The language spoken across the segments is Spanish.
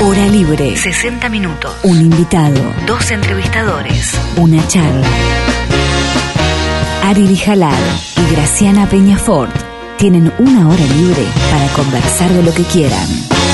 Hora libre. 60 minutos. Un invitado. 2 entrevistadores. Una charla. Ari Jalal y Graciana Peñafort tienen una hora libre para conversar de lo que quieran.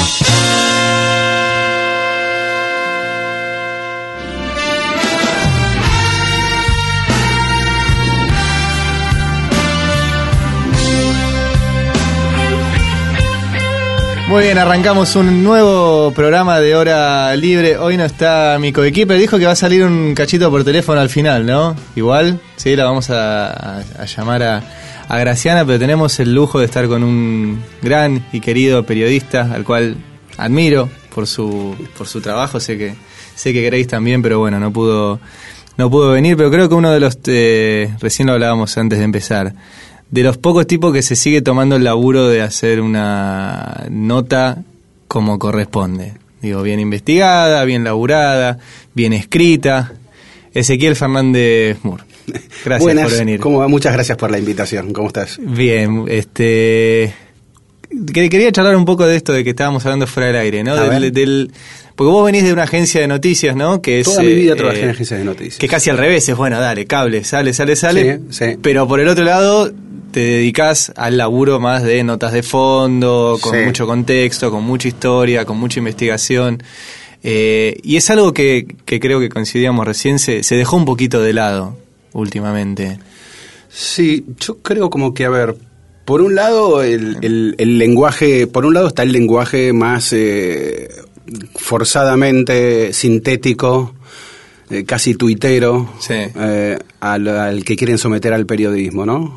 Muy bien, arrancamos un nuevo programa de Hora Libre. Hoy no está mi coequiper, dijo que va a salir un cachito por teléfono al final, ¿no? Igual, sí, la vamos a llamar a Graciana, pero tenemos el lujo de estar con un gran y querido periodista, al cual admiro por su trabajo, sé que Grace también, pero bueno, no pudo venir, pero creo que uno de los, recién lo hablábamos antes de empezar, de los pocos tipos que se sigue tomando el laburo de hacer una nota como corresponde. Digo, bien investigada, bien laburada, bien escrita. Ezequiel Fernández Mur. Gracias. Buenas, por venir. ¿Cómo va? Muchas gracias por la invitación. ¿Cómo estás? Bien, quería charlar un poco de esto de que estábamos hablando fuera del aire, ¿no? Porque vos venís de una agencia de noticias, ¿no? Que es, toda mi vida trabajé en agencias de noticias. Que es casi al revés, es bueno, dale, cable, sale. Sí. Pero por el otro lado te dedicás al laburo más de notas de fondo, con mucho contexto, con mucha historia, con mucha investigación. Y es algo que creo que coincidíamos recién, se dejó un poquito de lado últimamente. Sí, yo creo como que, a ver, por un lado el lenguaje, por un lado está el lenguaje más forzadamente sintético, casi tuitero, sí. Al que quieren someter al periodismo, ¿no?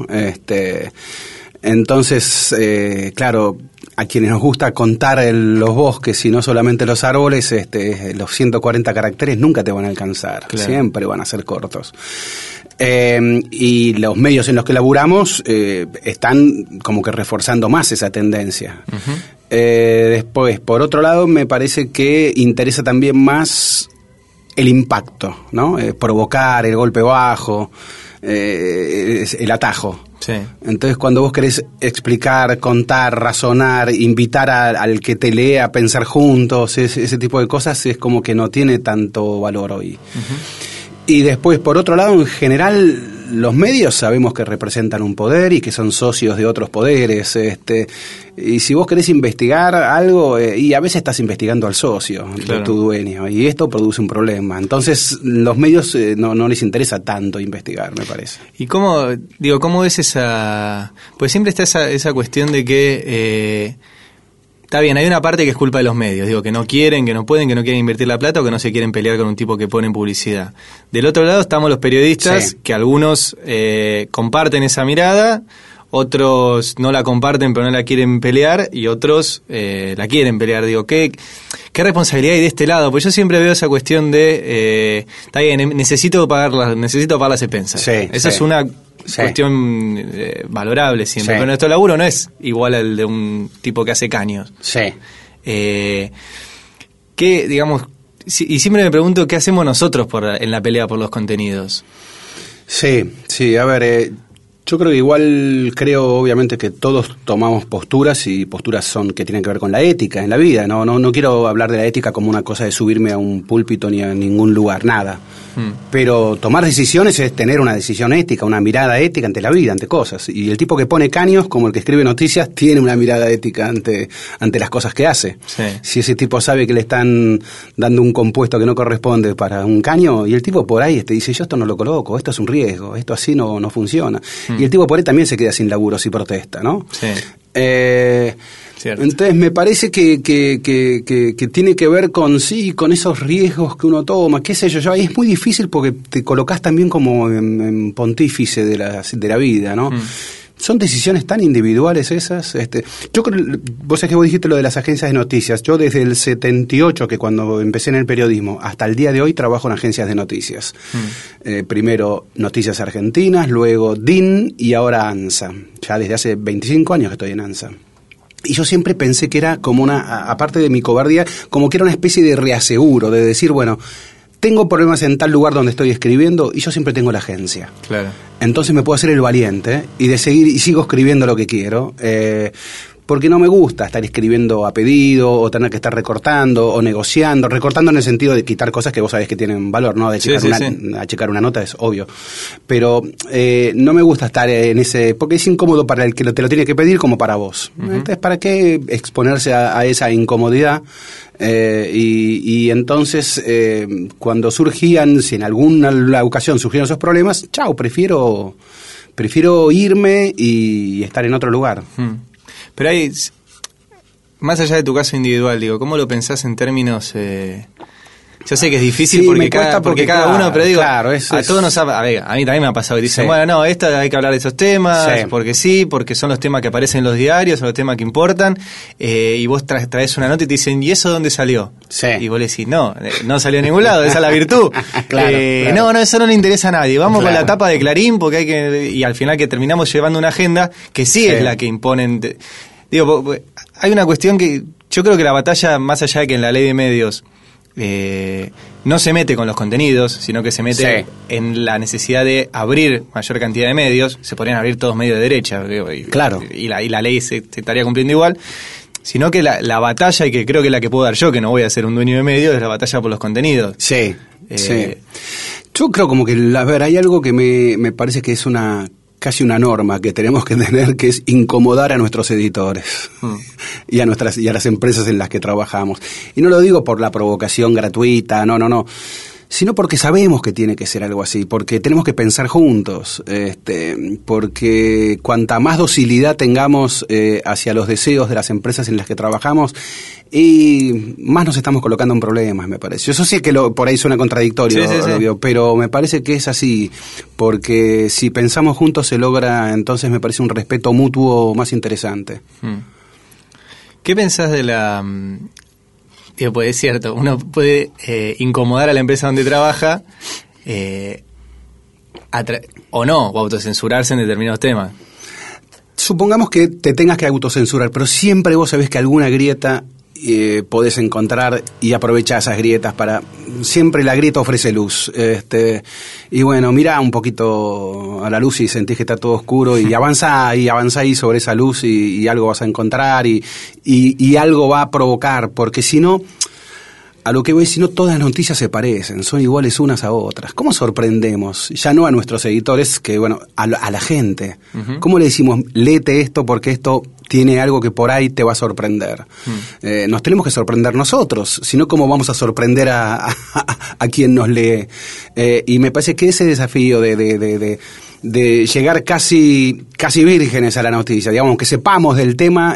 Entonces, claro, a quienes nos gusta contar los bosques y no solamente los árboles, los 140 caracteres nunca te van a alcanzar, claro. Siempre van a ser cortos. Y los medios en los que laburamos están como que reforzando más esa tendencia. Uh-huh. Después, por otro lado, me parece que interesa también más el impacto, ¿no? Provocar, el golpe bajo, el atajo. Sí. Entonces, cuando vos querés explicar, contar, razonar, invitar al que te lee a pensar juntos, ese tipo de cosas, es como que no tiene tanto valor hoy. Uh-huh. Y después, por otro lado, en general, los medios sabemos que representan un poder y que son socios de otros poderes. Y si vos querés investigar algo, y a veces estás investigando al socio, claro, de tu dueño, y esto produce un problema. Entonces, los medios no les interesa tanto investigar, me parece. ¿Y cómo ves esa...? Pues siempre está esa cuestión de que... Está bien, hay una parte que es culpa de los medios, que no quieren, que no pueden, que no quieren invertir la plata o que no se quieren pelear con un tipo que pone en publicidad. Del otro lado estamos los periodistas, sí, que algunos comparten esa mirada, otros no la comparten pero no la quieren pelear y otros la quieren pelear. ¿Qué responsabilidad hay de este lado? Pues yo siempre veo esa cuestión de, está bien, necesito pagar las expensas. Sí, esa es una... Sí, cuestión valorable siempre, sí, pero nuestro laburo no es igual al de un tipo que hace caños. Sí. Y siempre me pregunto qué hacemos nosotros en la pelea por los contenidos. Sí, a ver, yo creo obviamente que todos tomamos posturas y posturas son que tienen que ver con la ética en la vida. No quiero hablar de la ética como una cosa de subirme a un púlpito ni a ningún lugar, nada. Pero tomar decisiones es tener una decisión ética, una mirada ética ante la vida, ante cosas. Y el tipo que pone caños, como el que escribe noticias, tiene una mirada ética ante las cosas que hace. Sí. Si ese tipo sabe que le están dando un compuesto que no corresponde para un caño, y el tipo por ahí dice, yo esto no lo coloco, esto es un riesgo, esto así no funciona. Y el tipo por ahí también se queda sin laburo si protesta, ¿no? Sí. Cierto. Entonces me parece que tiene que ver con esos riesgos que uno toma, qué sé yo, es muy difícil porque te colocás también como en pontífice de la vida, ¿no? Son decisiones tan individuales esas. Yo creo, vos sabés que vos dijiste lo de las agencias de noticias. Yo desde el 78, que cuando empecé en el periodismo, hasta el día de hoy trabajo en agencias de noticias. Primero Noticias Argentinas, luego DIN y ahora ANSA. Ya desde hace 25 años que estoy en ANSA. Y yo siempre pensé que era como aparte de mi cobardía, como que era una especie de reaseguro, de decir, bueno, tengo problemas en tal lugar donde estoy escribiendo y yo siempre tengo la agencia. Claro. Entonces me puedo hacer el valiente y sigo escribiendo lo que quiero. porque no me gusta estar escribiendo a pedido o tener que estar recortando o negociando en el sentido de quitar cosas que vos sabés que tienen valor, ¿no? De checar a checar una nota es obvio, pero no me gusta estar en ese, porque es incómodo para el que te lo tiene que pedir como para vos. Entonces, ¿para qué exponerse a esa incomodidad? Y entonces cuando surgían, si en alguna ocasión surgieron esos problemas, prefiero irme y estar en otro lugar. Pero hay, más allá de tu caso individual, digo, ¿cómo lo pensás en términos? Yo sé que es difícil porque cada uno, pero digo, claro, a todos nos a mí también me ha pasado que dicen, bueno, no, hay que hablar de esos temas, porque son los temas que aparecen en los diarios, son los temas que importan, y vos traes una nota y te dicen, ¿y eso dónde salió? Y vos le decís, no salió a ningún lado, esa es la virtud. Claro. No, eso no le interesa a nadie, vamos con la tapa de Clarín, porque y al final que terminamos llevando una agenda que es la que imponen. Digo, hay una cuestión que yo creo que la batalla, más allá de que en la ley de medios no se mete con los contenidos, sino que se mete en la necesidad de abrir mayor cantidad de medios. Se podrían abrir todos medios de derecha, y la ley se estaría cumpliendo igual, sino que la batalla, y que creo que es la que puedo dar yo, que no voy a ser un dueño de medios, es la batalla por los contenidos. Yo creo como que, hay algo que me parece que es casi una norma que tenemos que tener, que es incomodar a nuestros editores y a las empresas en las que trabajamos. Y no lo digo por la provocación gratuita, no, sino porque sabemos que tiene que ser algo así, porque tenemos que pensar juntos, porque cuanta más docilidad tengamos hacia los deseos de las empresas en las que trabajamos, y más nos estamos colocando en problemas, me parece. Yo sé que por ahí suena contradictorio, obvio, pero me parece que es así, porque si pensamos juntos se logra, entonces me parece un respeto mutuo más interesante. ¿Qué pensás de la... Digo, pues es cierto, uno puede incomodar a la empresa donde trabaja o autocensurarse en determinados temas? Supongamos que te tengas que autocensurar, pero siempre vos sabés que alguna grieta podés encontrar y aprovechar esas grietas para... Siempre la grieta ofrece luz. Y bueno, mirá un poquito a la luz y sentís que está todo oscuro y avanzá ahí sobre esa luz y algo vas a encontrar y algo va a provocar, porque si no... A lo que voy, si no, todas las noticias se parecen, son iguales unas a otras. ¿Cómo sorprendemos? Ya no a nuestros editores, que a la gente. ¿Cómo le decimos, léete esto porque esto tiene algo que por ahí te va a sorprender? Nos tenemos que sorprender nosotros, si no, ¿cómo vamos a sorprender a quien nos lee? Y me parece que ese desafío de llegar casi vírgenes a la noticia, digamos, que sepamos del tema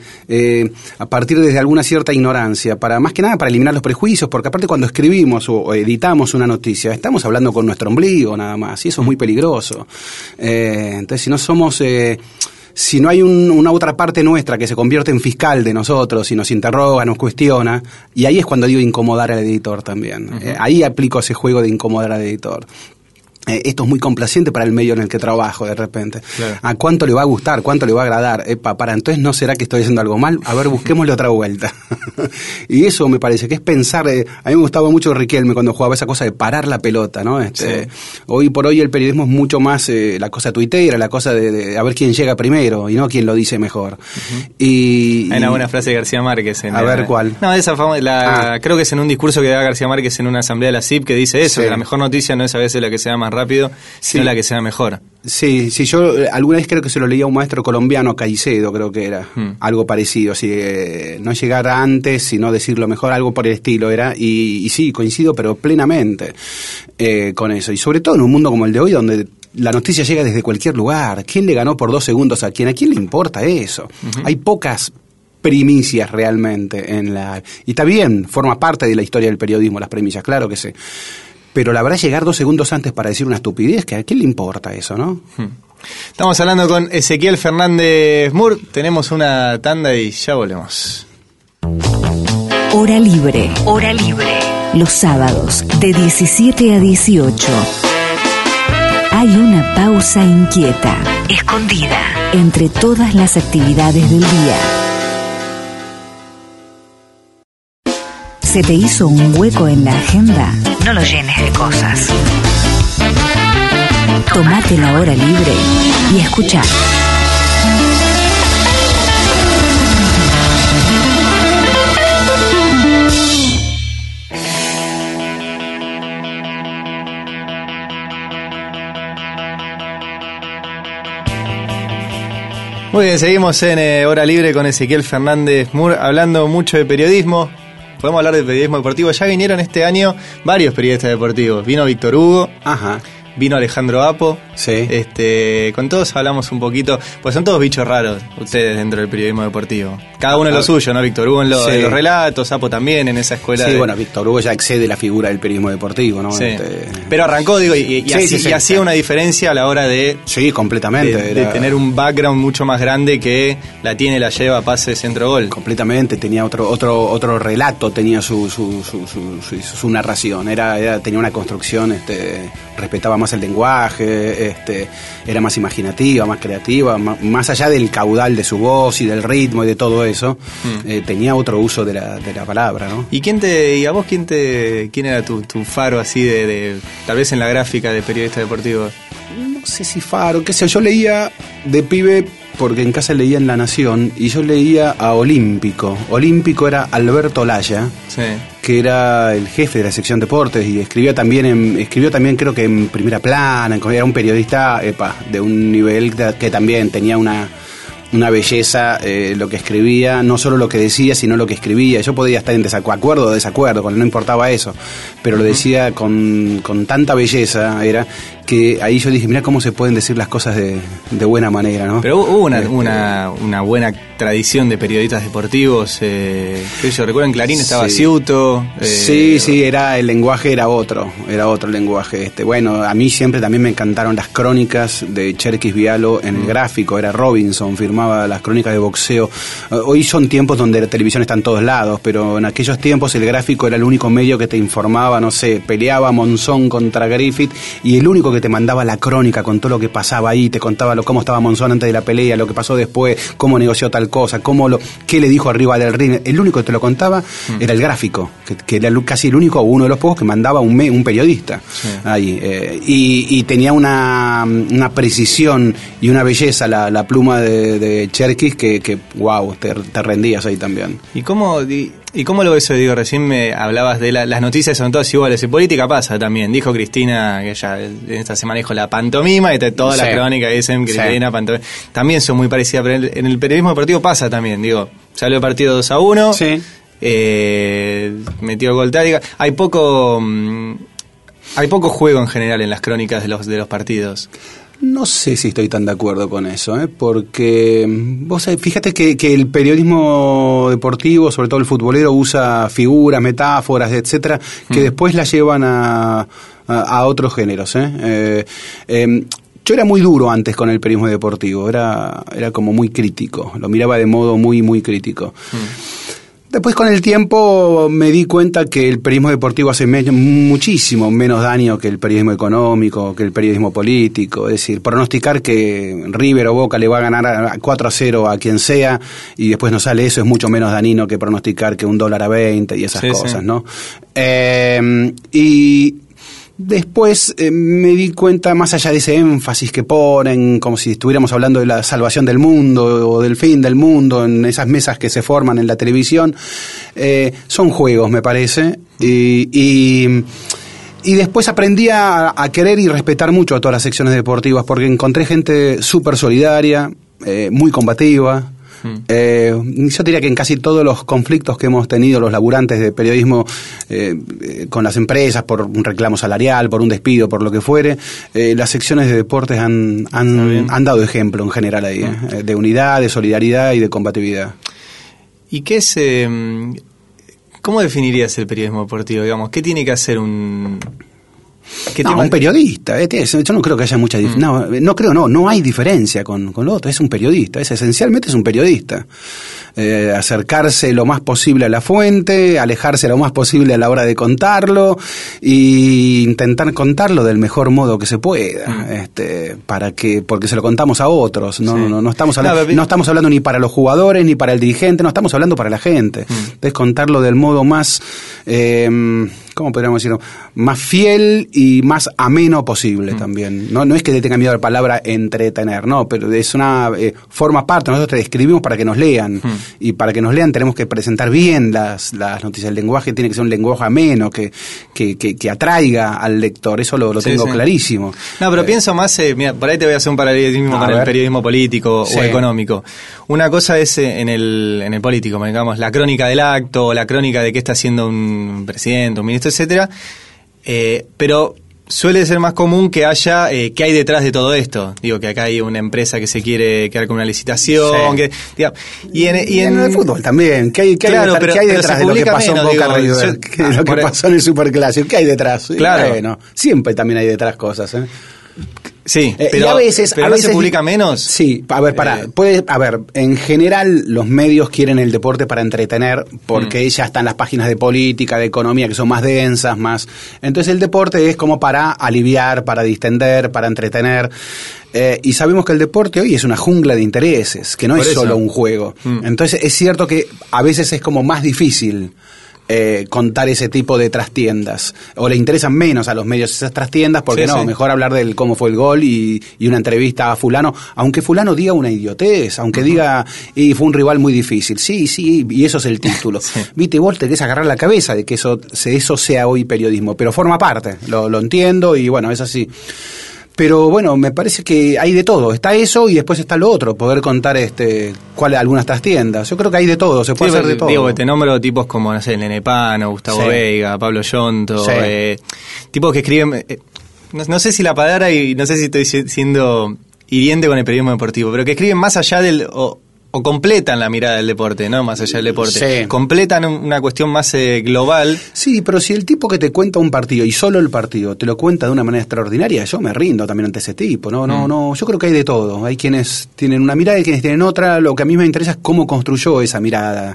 a partir de alguna cierta ignorancia, más que nada para eliminar los prejuicios, porque aparte cuando escribimos o editamos una noticia, estamos hablando con nuestro ombligo nada más, y eso es muy peligroso. Entonces, si no somos... si no hay una otra parte nuestra que se convierte en fiscal de nosotros y nos interroga, nos cuestiona, y ahí es cuando digo incomodar al editor también. Ahí aplico ese juego de incomodar al editor. Esto es muy complaciente para el medio en el que trabajo de repente. Claro. ¿A cuánto le va a gustar? ¿Cuánto le va a agradar? Entonces, ¿no será que estoy haciendo algo mal? A ver, busquémosle otra vuelta. Y eso me parece que es pensar... a mí me gustaba mucho Riquelme cuando jugaba esa cosa de parar la pelota, ¿no? Hoy por hoy el periodismo es mucho más la cosa tuitera, la cosa de a ver quién llega primero y no quién lo dice mejor. Hay una buena frase de García Márquez. Ver, ¿cuál? No, esa creo que es en un discurso que da García Márquez en una asamblea de la CIP, que dice eso, que la mejor noticia no es a veces la que sea más rápido, sino la que sea mejor. Sí, yo alguna vez creo que se lo leía a un maestro colombiano, Caicedo, creo que era, algo parecido, así, no llegar antes, sino decirlo mejor, algo por el estilo era, y sí, coincido, pero plenamente con eso, y sobre todo en un mundo como el de hoy, donde la noticia llega desde cualquier lugar. ¿Quién le ganó por 2 segundos a quién? ¿A quién le importa eso? Hay pocas primicias realmente y está bien, forma parte de la historia del periodismo las primicias, claro que sí. Pero la verdad, llegar 2 segundos antes para decir una estupidez, ¿a quién le importa eso, no? Estamos hablando con Ezequiel Fernández Mur. Tenemos una tanda y ya volvemos. Hora libre. Hora libre. Los sábados, de 17 a 18. Hay una pausa inquieta, escondida, entre todas las actividades del día. ¿Se te hizo un hueco en la agenda? No lo llenes de cosas. Tomate la hora libre y escuchá. Muy bien, seguimos en Hora Libre con Ezequiel Fernández Mur, hablando mucho de periodismo. Podemos hablar de periodismo deportivo. Ya vinieron este año varios periodistas deportivos. Vino Víctor Hugo. Ajá. Vino Alejandro Apo. Sí. Con todos hablamos un poquito, pues son todos bichos raros ustedes dentro del periodismo deportivo. Cada uno en lo suyo, ¿no? Víctor Hugo en los relatos, Apo también en esa escuela. Sí, bueno, Víctor Hugo ya excede la figura del periodismo deportivo, ¿no? Sí. Pero arrancó, digo, y hacía una diferencia a la hora de... Sí, completamente. De tener un background mucho más grande que la lleva, pase, centro, gol. Completamente, tenía otro relato, tenía su narración, tenía una construcción, respetaba más el lenguaje, era más imaginativa, más creativa, más allá del caudal de su voz y del ritmo y de todo eso, tenía otro uso de la palabra, ¿no? ¿Y a vos quién era tu faro así de tal vez en la gráfica de periodista deportivo? No sé si faro, qué sé, yo leía de pibe porque en casa leía en La Nación y yo leía a Olímpico. Olímpico era Alberto Laya, sí, que era el jefe de la sección deportes y escribió también creo que en Primera Plana, era un periodista de un nivel que también tenía una belleza, lo que escribía, no solo lo que decía, sino lo que escribía. Yo podía estar en acuerdo o desacuerdo, no importaba eso, pero lo decía con tanta belleza, era que ahí yo dije, mirá cómo se pueden decir las cosas de buena manera, ¿no? Pero hubo una buena tradición de periodistas deportivos, yo recuerdo en Clarín estaba Ciuto. Sí, el lenguaje era otro lenguaje. Bueno, a mí siempre también me encantaron las crónicas de Cherkis Vialo en el gráfico, era Robinson, firmaba las crónicas de boxeo. Hoy son tiempos donde la televisión está en todos lados, pero en aquellos tiempos el gráfico era el único medio que te informaba, no sé, peleaba Monzón contra Griffith y el único que te mandaba la crónica con todo lo que pasaba ahí, te contaba cómo estaba Monzón antes de la pelea, lo que pasó después, cómo negoció tal cosa, qué le dijo arriba del ring. El único que te lo contaba era el gráfico, que era casi el único, uno de los pocos que mandaba un periodista ahí, y tenía una precisión y una belleza la pluma de Cherkis que wow, te rendías ahí también. ¿Y cómo lo ves hoy? Digo, recién me hablabas de las noticias son todas iguales. En política pasa también. Dijo Cristina, que ella en esta semana dijo la pantomima, y toda la crónica que dicen Cristina, pantomima. También son muy parecidas, pero en el periodismo deportivo pasa también. Digo, salió el partido 2-1, metió gol táctica. Hay poco juego en general en las crónicas de los partidos. No sé si estoy tan de acuerdo con eso, porque vos fíjate que el periodismo deportivo, sobre todo el futbolero, usa figuras, metáforas, etcétera, que después la llevan a otros géneros. Yo era muy duro antes con el periodismo deportivo, era como muy crítico, lo miraba de modo muy, muy crítico. Después, con el tiempo, me di cuenta que el periodismo deportivo hace muchísimo menos daño que el periodismo económico, que el periodismo político. Es decir, pronosticar que River o Boca le va a ganar 4-0 a quien sea y después no sale eso es mucho menos dañino que pronosticar que $1 a 20 y esas cosas, ¿no? Y después me di cuenta, más allá de ese énfasis que ponen, como si estuviéramos hablando de la salvación del mundo o del fin del mundo, en esas mesas que se forman en la televisión, son juegos, me parece, y después aprendí a querer y respetar mucho a todas las secciones deportivas, porque encontré gente súper solidaria, muy combativa. Yo diría que en casi todos los conflictos que hemos tenido los laburantes de periodismo con las empresas por un reclamo salarial, por un despido, por lo que fuere, las secciones de deportes han dado ejemplo en general ahí, de unidad, de solidaridad y de combatividad. ¿Y qué es cómo definirías el periodismo deportivo? Digamos, ¿qué tiene que hacer un periodista? Yo no creo que haya mucha diferencia. No hay diferencia con lo otro. Es un periodista, esencialmente es un periodista. Acercarse lo más posible a la fuente, alejarse lo más posible a la hora de contarlo e intentar contarlo del mejor modo que se pueda, porque se lo contamos a otros. No estamos hablando ni para los jugadores ni para el dirigente, no estamos hablando para la gente. Es contarlo del modo más ¿cómo podríamos decirlo? Más fiel y más ameno posible también. No es que le tenga miedo a la palabra entretener, no, pero es una forma parte. Nosotros te escribimos para que nos lean, y para que nos lean tenemos que presentar bien las noticias. El lenguaje tiene que ser un lenguaje ameno, que atraiga al lector. Eso lo tengo clarísimo. No, pero pienso más, mira, por ahí te voy a hacer un paralelismo con el periodismo político o económico. Una cosa es en el político, digamos, la crónica del acto, la crónica de qué está haciendo un presidente, un ministro, etcétera, pero suele ser más común que haya qué hay detrás de todo esto. Digo, que acá hay una empresa que se quiere quedar con una licitación, y en el fútbol también, ¿qué hay detrás de lo que pasó en Boca River? Lo que pasó en el Superclásico, ¿qué hay detrás? Claro. Bueno, siempre también hay detrás cosas, Sí, pero a veces no se publica menos. Sí, a ver, en general los medios quieren el deporte para entretener, porque ya están las páginas de política, de economía, que son más densas, más. Entonces el deporte es como para aliviar, para distender, para entretener. Y sabemos que el deporte hoy es una jungla de intereses, que no es solo un juego. Entonces es cierto que a veces es como más difícil contar ese tipo de trastiendas, o le interesan menos a los medios esas trastiendas, porque mejor hablar del cómo fue el gol y una entrevista a fulano, aunque fulano diga una idiotez, aunque diga y fue un rival muy difícil, y eso es el título. Viste, vos te querés agarrar la cabeza de que eso sea hoy periodismo, pero forma parte, lo entiendo, y bueno, es así. Pero bueno, me parece que hay de todo. Está eso y después está lo otro, poder contar algunas trastiendas. Yo creo que hay de todo, se puede hacer de todo. Digo, te nombro tipos como, no sé, Nene Pano, Gustavo Veiga, Pablo Yonto, tipos que escriben, no sé si la palabra, y no sé si estoy siendo hiriente con el periodismo deportivo, pero que escriben más allá del... O completan la mirada del deporte, ¿no? Más allá del deporte. Completan una cuestión más global. Sí, pero si el tipo que te cuenta un partido, y solo el partido, te lo cuenta de una manera extraordinaria, yo me rindo también ante ese tipo. No, yo creo que hay de todo. Hay quienes tienen una mirada y quienes tienen otra. Lo que a mí me interesa es cómo construyó esa mirada.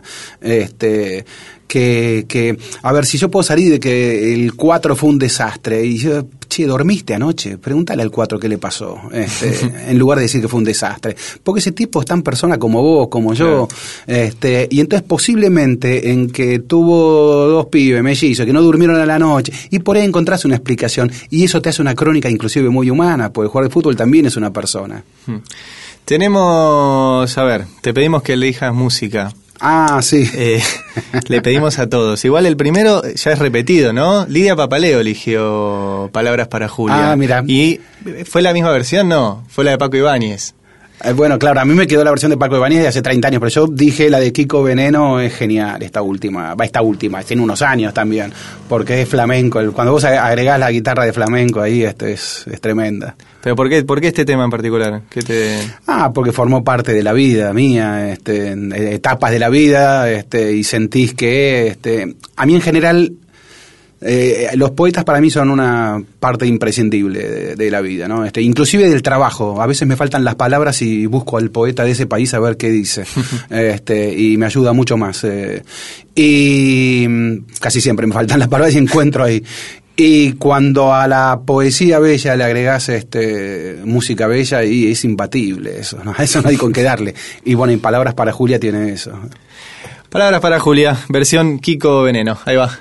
Que a ver, si yo puedo salir de que el 4 fue un desastre, y yo, ¿dormiste anoche? Pregúntale al 4 qué le pasó, en lugar de decir que fue un desastre. Porque ese tipo es tan persona como vos, como yo, y entonces posiblemente en que tuvo 2 pibes mellizos que no durmieron a la noche, y por ahí encontrás una explicación, y eso te hace una crónica inclusive muy humana, porque jugar de fútbol también es una persona. Tenemos, a ver, te pedimos que elijas música. Sí. Le pedimos a todos. Igual el primero ya es repetido, ¿no? Lidia Papaleo eligió Palabras para Julia. Mira. ¿Y fue la misma versión? No, fue la de Paco Ibáñez. Bueno, claro, a mí me quedó la versión de Paco Ibáñez de hace 30 años, pero yo dije la de Kiko Veneno es genial, esta última, tiene unos años también, porque es flamenco, cuando vos agregás la guitarra de flamenco ahí, es tremenda. ¿Pero por qué este tema en particular? Porque formó parte de la vida mía, etapas de la vida, y sentís que, a mí en general... los poetas para mí son una parte imprescindible de la vida, ¿no? Inclusive del trabajo. A veces me faltan las palabras y busco al poeta de ese país a ver qué dice. Y me ayuda mucho más. Y casi siempre me faltan las palabras y encuentro ahí. Y cuando a la poesía bella le agregás música bella, y es imbatible eso, ¿no? A eso no hay con qué darle. Y bueno, en Palabras para Julia tiene eso. Palabras para Julia, versión Kiko Veneno. Ahí va.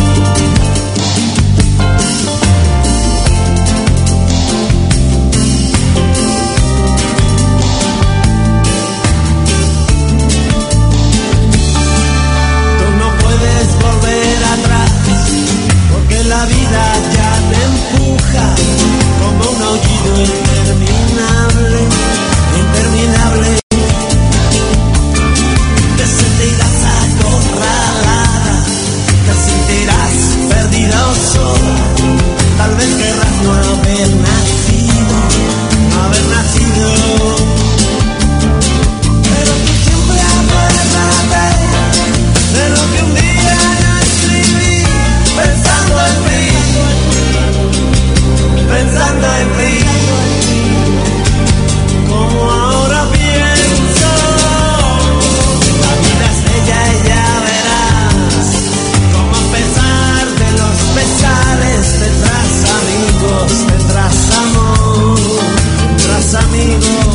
La vida ya te empuja como un aullido interminable. Te sentirás acorralada, te sentirás perdida o sola. Tal vez querrás no haber nacido. Pero tú siempre acuérdate de lo que un día yo escribí, pensando en ti, como ahora pienso. La vida es bella y ya verás, como a pesar de los pesares tendrás amigos, tendrás amor, tendrás amigos.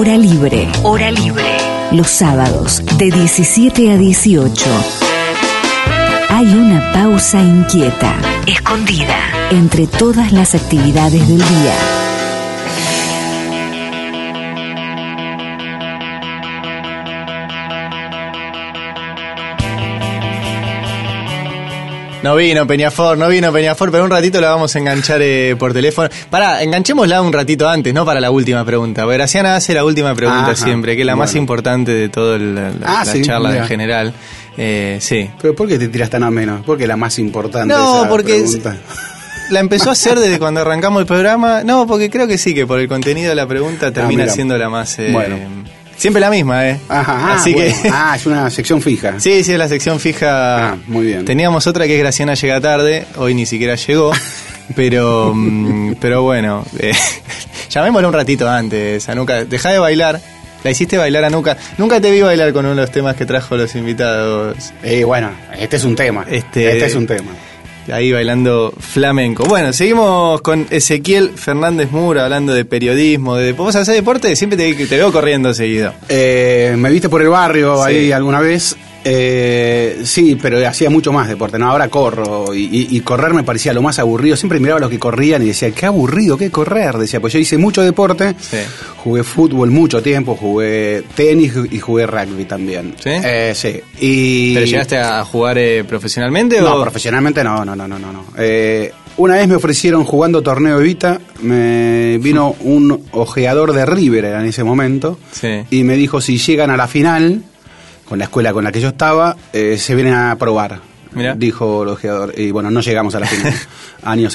Hora libre. Hora libre. Los sábados de 17 a 18. Hay una pausa inquieta, escondida, entre todas las actividades del día. No vino Peñafort, pero un ratito la vamos a enganchar por teléfono. Pará, enganchémosla un ratito antes, no para la última pregunta. Porque Graciana hace la última pregunta. Ajá, siempre, que es la más importante de toda la charla en general. Sí. ¿Pero por qué te tiras tan a menos? ¿Por qué la más importante? No, porque la empezó a hacer desde cuando arrancamos el programa. No, porque creo que sí, que por el contenido de la pregunta termina siendo la más... Siempre la misma, Ajá, así que... es una sección fija. Sí, es la sección fija. Muy bien. Teníamos otra que es Graciana llega tarde, hoy ni siquiera llegó, pero bueno, llamémosla un ratito antes, Anuka. Dejá de bailar, la hiciste bailar, Anuka. Nunca te vi bailar con uno de los temas que trajo los invitados. Bueno, este es un tema, este es un tema. Ahí bailando flamenco. Bueno, seguimos con Ezequiel Fernández Mura hablando de periodismo. ¿Vos hacés deporte? Siempre te veo corriendo seguido. Me viste por el barrio ahí alguna vez. Sí, pero hacía mucho más deporte. No, ahora corro y correr me parecía lo más aburrido. Siempre miraba a los que corrían y decía, qué aburrido, qué correr. Decía, pues yo hice mucho deporte. Sí. Jugué fútbol mucho tiempo, jugué tenis y jugué rugby también. ¿Sí? Sí. ¿Pero llegaste a jugar profesionalmente? No, profesionalmente no. Una vez me ofrecieron jugando torneo Evita, me vino un ojeador de River en ese momento y me dijo, si llegan a la final, con la escuela con la que yo estaba, se vienen a probar. Mirá. Dijo el ojeador. Y bueno, no llegamos a la final. Año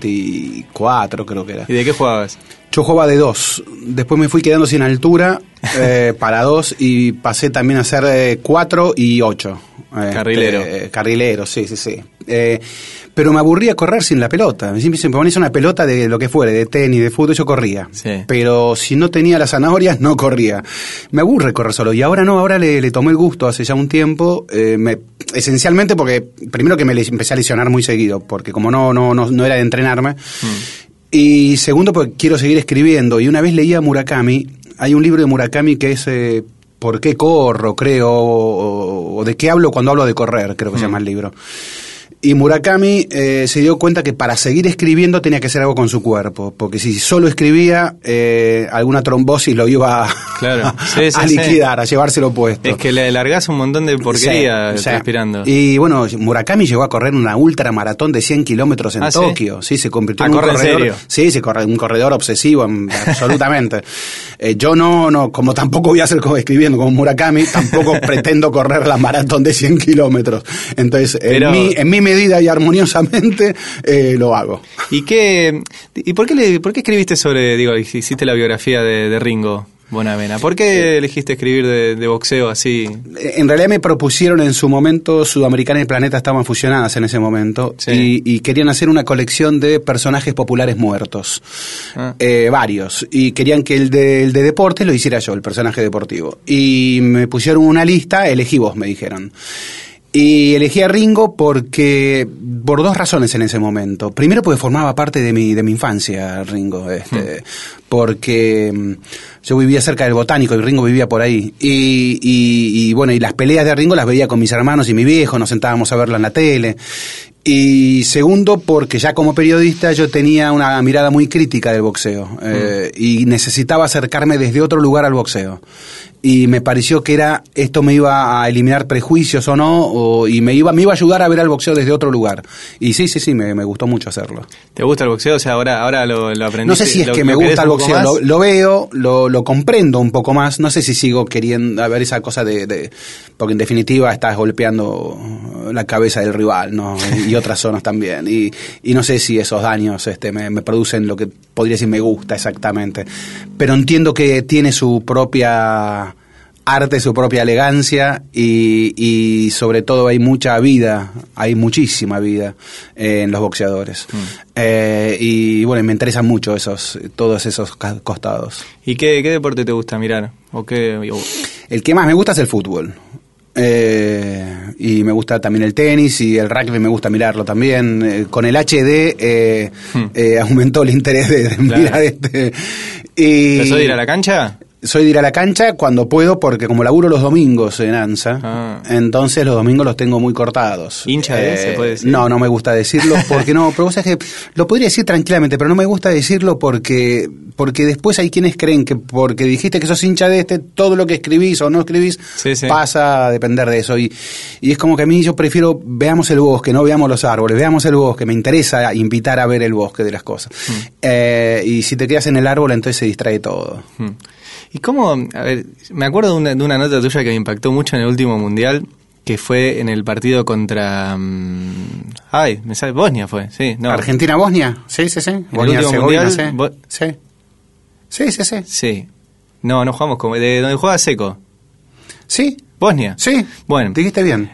74 creo que era. ¿Y de qué jugabas? Yo jugaba de 2. Después me fui quedando sin altura para 2 y pasé también a ser 4 y 8. Carrilero. Carrilero, sí. Pero me aburría correr sin la pelota. Si me ponías una pelota de lo que fuere, de tenis, de fútbol, yo corría. Sí. Pero si no tenía las zanahorias, no corría. Me aburre correr solo. Y ahora no, ahora le tomé el gusto hace ya un tiempo. Esencialmente porque, primero que me empecé a lesionar muy seguido, porque como no era de entrenarme. Y segundo porque quiero seguir escribiendo. Y una vez leía a Murakami, hay un libro de Murakami que es... ¿Por qué corro, creo? O de qué hablo cuando hablo de correr, creo que se llama el libro. Y Murakami se dio cuenta que para seguir escribiendo tenía que hacer algo con su cuerpo, porque si solo escribía, alguna trombosis lo iba a liquidar, a llevárselo puesto. Es que le largás un montón de porquería respirando. Y bueno, Murakami llegó a correr una ultramaratón de 100 kilómetros en Tokio. Sí, se convirtió en un corredor. ¿En serio? Sí, un corredor obsesivo, absolutamente. Yo no, como tampoco voy a hacer escribiendo como Murakami, tampoco pretendo correr la maratón de 100 kilómetros. Entonces, en mi medida y armoniosamente lo hago. ¿Y por qué escribiste hiciste la biografía de Ringo Bonavena? ¿Por qué elegiste escribir de boxeo así? En realidad me propusieron en su momento, Sudamericana y Planeta estaban fusionadas en ese momento, y querían hacer una colección de personajes populares muertos, varios, y querían que el de deporte lo hiciera yo, el personaje deportivo. Y me pusieron una lista, elegí vos, me dijeron. Y elegí a Ringo por 2 razones en ese momento. Primero porque formaba parte de mi infancia, Ringo, porque yo vivía cerca del Botánico y Ringo vivía por ahí. Y bueno, y las peleas de Ringo las veía con mis hermanos y mi viejo, nos sentábamos a verla en la tele. Y segundo, porque ya como periodista yo tenía una mirada muy crítica del boxeo, y necesitaba acercarme desde otro lugar al boxeo. Y me pareció que esto me iba a eliminar prejuicios o no, y me iba a ayudar a ver al boxeo desde otro lugar. Y sí, me gustó mucho hacerlo. ¿Te gusta el boxeo? O sea, ahora lo aprendiste. No sé si es que me gusta el boxeo, lo veo, lo comprendo un poco más. No sé si sigo queriendo ver esa cosa porque en definitiva estás golpeando la cabeza del rival, ¿no? Y otras zonas también. Y no sé si esos daños me producen lo que podría decir me gusta exactamente. Pero entiendo que tiene su propia arte, su propia elegancia y sobre todo hay muchísima vida en los boxeadores. Y bueno, me interesan mucho todos esos costados. ¿Y qué deporte te gusta mirar? El que más me gusta es el fútbol. Y me gusta también el tenis y el rugby, me gusta mirarlo también. Con el HD aumentó el interés de mirar ¿Empezó a ir a la cancha? soy de ir a la cancha cuando puedo, porque como laburo los domingos en ANSA, entonces los domingos los tengo muy cortados. ¿Hincha de se puede decir? No me gusta decirlo, porque no, pero vos sabés que lo podría decir tranquilamente, pero no me gusta decirlo porque después hay quienes creen que porque dijiste que sos hincha de todo lo que escribís o no escribís pasa a depender de eso. Y es como que a mí yo prefiero veamos el bosque, no veamos los árboles, veamos el bosque, me interesa invitar a ver el bosque de las cosas. Y si te quedas en el árbol, entonces se distrae todo. ¿Y cómo? A ver, me acuerdo de una nota tuya que me impactó mucho en el último mundial, que fue en el partido contra... me sale Bosnia fue, sí. No. ¿Argentina-Bosnia? Sí. Bosnia-Herzegovina, sí. Sí. No jugamos como... ¿De donde juega Seco? Sí. ¿Bosnia? Sí. Bueno. Dijiste bien.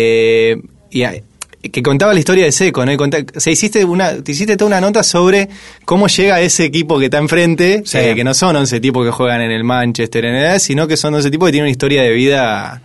Que contaba la historia de Seco, ¿no? Te hiciste toda una nota sobre cómo llega ese equipo que está enfrente, que no son 11 tipos que juegan en el Manchester, sino que son 11 tipos que tienen una historia de vida...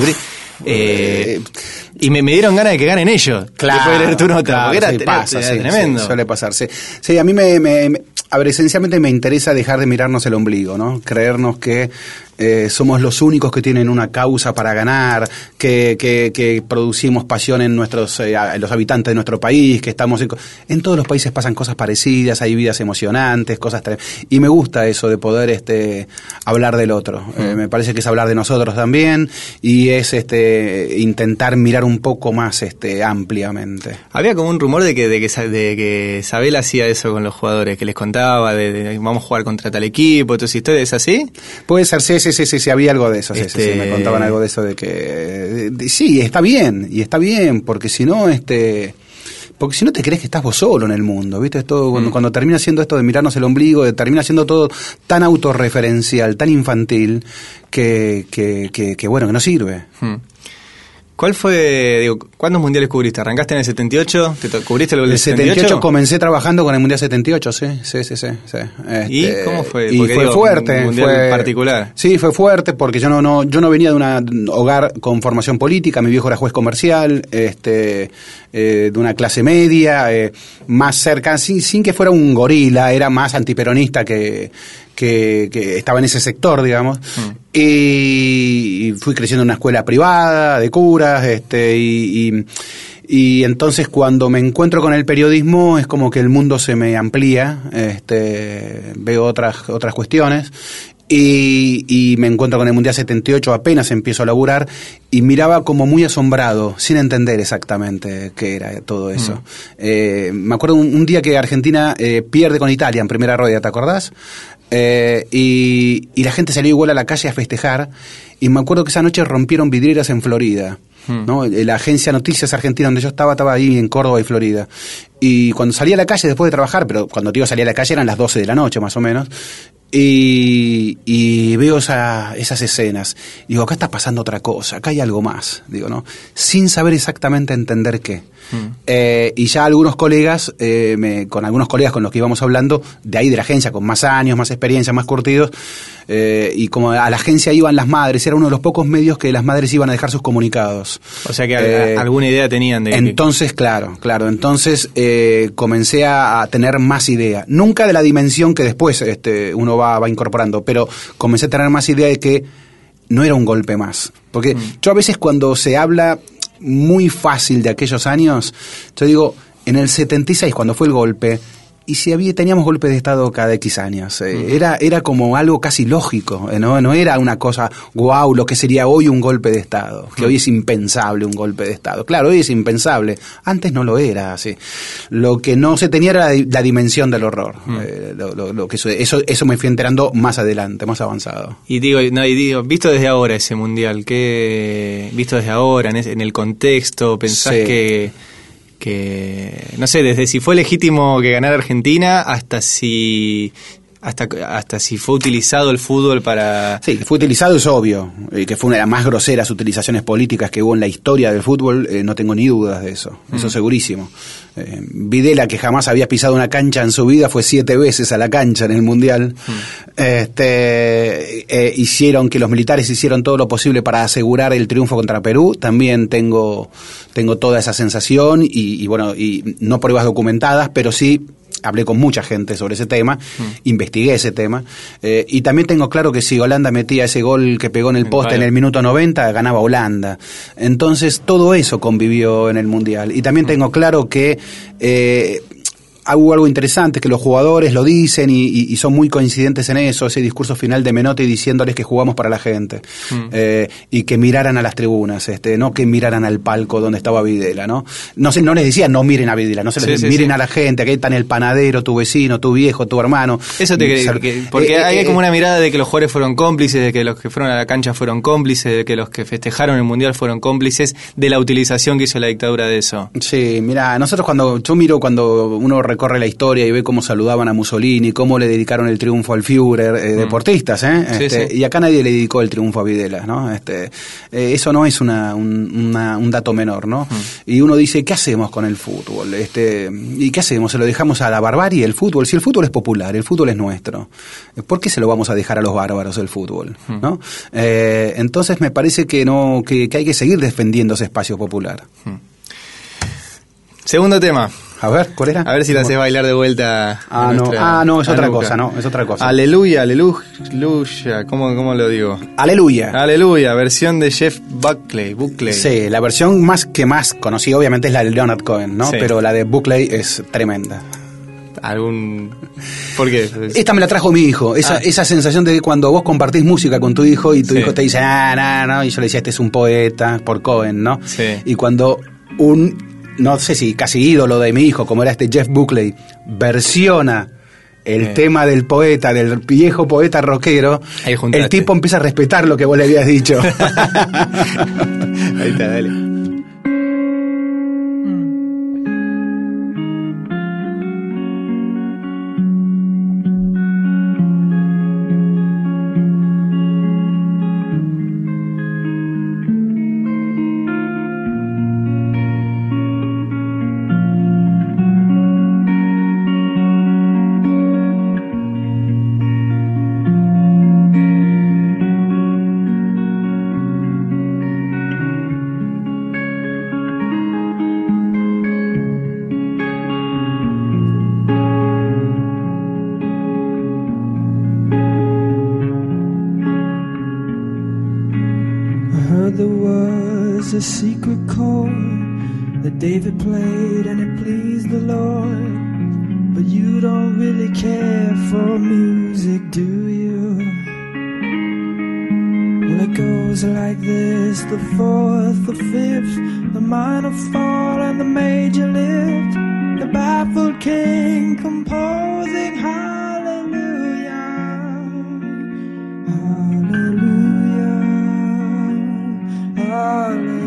y me dieron ganas de que ganen ellos. Claro. Después de leer tu nota. Claro, era tremendo. Sí, suele pasar. Sí, a mí a ver, esencialmente me interesa dejar de mirarnos el ombligo, ¿no? Creernos que somos los únicos que tienen una causa para ganar, que producimos pasión en los habitantes de nuestro país, que estamos en todos los países pasan cosas parecidas, hay vidas emocionantes, y me gusta eso de poder hablar del otro. Me parece que es hablar de nosotros también, y es intentar mirar un poco más ampliamente. Había como un rumor de que Sabel hacía eso con los jugadores, que les contaba de vamos a jugar contra tal equipo, toda esa historia. ¿Es así? Puede ser, sí, había algo de eso, sí, me contaban algo de eso, de que sí, está bien, porque si no, porque si no te crees que estás vos solo en el mundo, ¿viste? Todo, cuando termina siendo esto de mirarnos el ombligo, termina siendo todo tan autorreferencial, tan infantil, que bueno, que no sirve. ¿Cuál fue, cuántos mundiales cubriste? ¿Arrancaste en el 78? ¿Cubriste el 78? Comencé trabajando con el Mundial 78, sí. ¿Y cómo fue? Y fue fuerte. ¿Un mundial particular? Sí, fue fuerte porque yo no venía de un hogar con formación política, mi viejo era juez comercial, de una clase media, más cerca, sin que fuera un gorila, era más antiperonista que estaba en ese sector, digamos, y fui creciendo en una escuela privada de curas, y entonces cuando me encuentro con el periodismo es como que el mundo se me amplía, veo otras cuestiones. Y me encuentro con el Mundial 78, apenas empiezo a laburar, y miraba como muy asombrado, sin entender exactamente qué era todo eso. Me acuerdo un día que Argentina pierde con Italia en primera rueda, ¿te acordás? Y la gente salió igual a la calle a festejar, y me acuerdo que esa noche rompieron vidrieras en Florida, ¿no? La agencia Noticias Argentina donde yo estaba ahí en Córdoba y Florida, y cuando salí a la calle después de trabajar, pero cuando te digo salir a la calle eran las 12 de la noche más o menos, y veo esas escenas, digo, acá está pasando otra cosa, acá hay algo más, digo, ¿no? Sin saber exactamente entender qué. Y ya algunos colegas, con algunos colegas con los que íbamos hablando, de ahí de la agencia, con más años, más experiencia, más curtidos, y como a la agencia iban las madres, era uno de los pocos medios que las madres iban a dejar sus comunicados. O sea que alguna idea tenían de... Entonces, claro, entonces comencé a tener más idea, nunca de la dimensión que después uno va incorporando, pero comencé a tener más idea de que no era un golpe más, porque yo a veces cuando se habla muy fácil de aquellos años, yo digo, en el 76 cuando fue el golpe, y si teníamos golpes de Estado cada X años, era como algo casi lógico, no era una cosa guau, lo que sería hoy un golpe de Estado, que hoy es impensable un golpe de Estado. Claro, hoy es impensable, antes no lo era así. Lo que no se tenía era la dimensión del horror. Lo que eso me fui enterando más adelante, más avanzado. Y digo, visto desde ahora ese mundial, visto desde ahora, en el contexto, pensás que no sé, desde si fue legítimo que ganara Argentina hasta si fue utilizado el fútbol para... Sí, que fue utilizado es obvio, que fue una de las más groseras utilizaciones políticas que hubo en la historia del fútbol, no tengo ni dudas de eso, eso segurísimo. Videla, que jamás había pisado una cancha en su vida, fue 7 veces a la cancha en el Mundial. Hicieron que los militares hicieron todo lo posible para asegurar el triunfo contra Perú. También tengo toda esa sensación y bueno, y no pruebas documentadas, pero sí hablé con mucha gente sobre ese tema, investigué ese tema, y también tengo claro que si Holanda metía ese gol que pegó en el poste en el minuto 90, ganaba Holanda. Entonces todo eso convivió en el Mundial. Y también tengo claro que hubo algo interesante, que los jugadores lo dicen y son muy coincidentes en eso, ese discurso final de Menotti diciéndoles que jugamos para la gente, y que miraran a las tribunas, no que miraran al palco donde estaba Videla, ¿no? No les decían no miren a Videla, no se les miren a la gente, aquí están el panadero, tu vecino, tu viejo, tu hermano. Eso te quería decir, porque hay como una mirada de que los jugadores fueron cómplices, de que los que fueron a la cancha fueron cómplices, de que los que festejaron el Mundial fueron cómplices de la utilización que hizo la dictadura de eso. Sí, mira, nosotros cuando uno recorre la historia y ve cómo saludaban a Mussolini, cómo le dedicaron el triunfo al Führer, deportistas, y acá nadie le dedicó el triunfo a Videla, ¿no? Eso no es un dato menor, ¿no? Y uno dice, ¿qué hacemos con el fútbol? ¿Y qué hacemos? ¿Se lo dejamos a la barbarie el fútbol? Si el fútbol es popular, el fútbol es nuestro, ¿por qué se lo vamos a dejar a los bárbaros el fútbol? ¿No? Entonces me parece que hay que seguir defendiendo ese espacio popular. Segundo tema. A ver, ¿cuál era? A ver si la haces bailar de vuelta. No, es otra cosa, no, es otra cosa. Aleluya, ¿cómo lo digo? Aleluya, versión de Jeff Buckley. Sí, la versión más conocida obviamente es la de Leonard Cohen, ¿no? Sí. Pero la de Buckley es tremenda. ¿Por qué? Esta me la trajo mi hijo, esa sensación de cuando vos compartís música con tu hijo y tu hijo te dice, no, y yo le decía, este es un poeta, por Cohen, ¿no? Sí. Y cuando no sé si casi ídolo de mi hijo, como era Jeff Buckley, versiona el tema del poeta, del viejo poeta rockero, el tipo empieza a respetar lo que vos le habías dicho. Ahí está, dale. A secret chord that David played and it pleased the Lord. But you don't really care for music, do you? Well, it goes like this: the fourth, the fifth, the minor fall and the major lift. The baffled king composing hallelujah, hallelujah, hallelujah.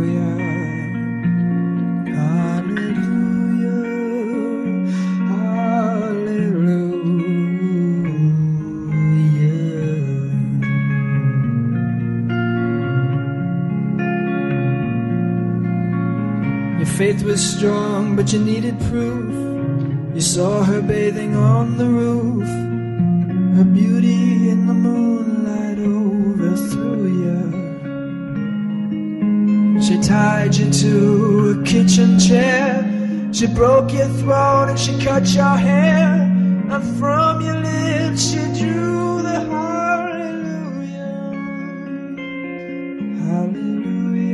Faith was strong, but you needed proof. You saw her bathing on the roof. Her beauty in the moonlight overthrew you. She tied you to a kitchen chair. She broke your throat and she cut your hair. And from your lips she drew the hallelujah, hallelujah.